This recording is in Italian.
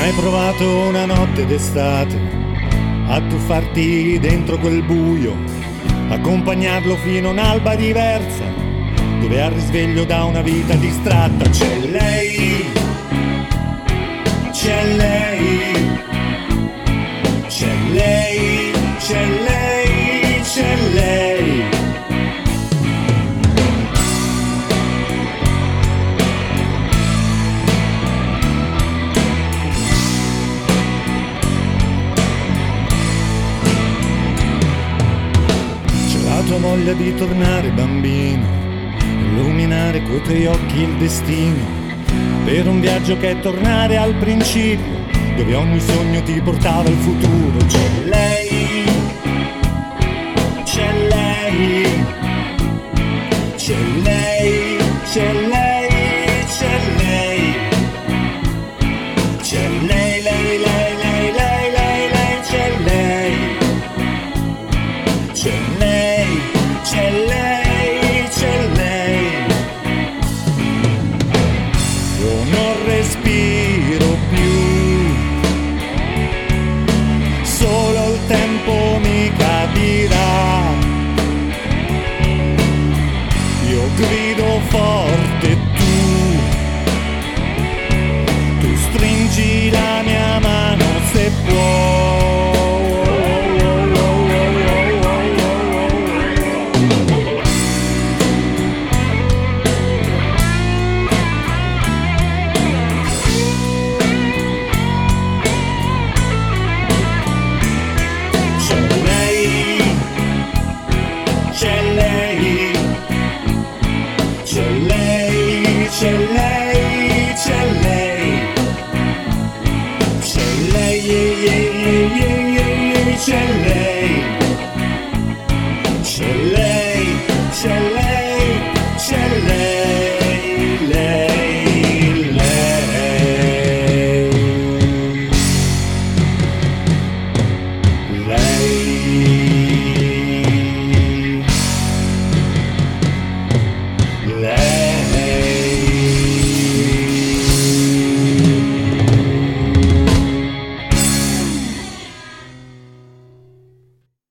Mai provato una notte d'estate a tuffarti dentro quel buio, accompagnarlo fino a un'alba diversa, dove al risveglio da una vita distratta c'è lei, c'è lei, c'è lei, c'è lei, c'è lei. Tua voglia di tornare bambino, illuminare coi tuoi occhi il destino, per un viaggio che è tornare al principio, dove ogni sogno ti portava al futuro. C'è lei, c'è lei, c'è lei, c'è lei, c'è lei, c'è lei, lei, lei, lei, lei, lei, lei, c'è lei, c'è lei.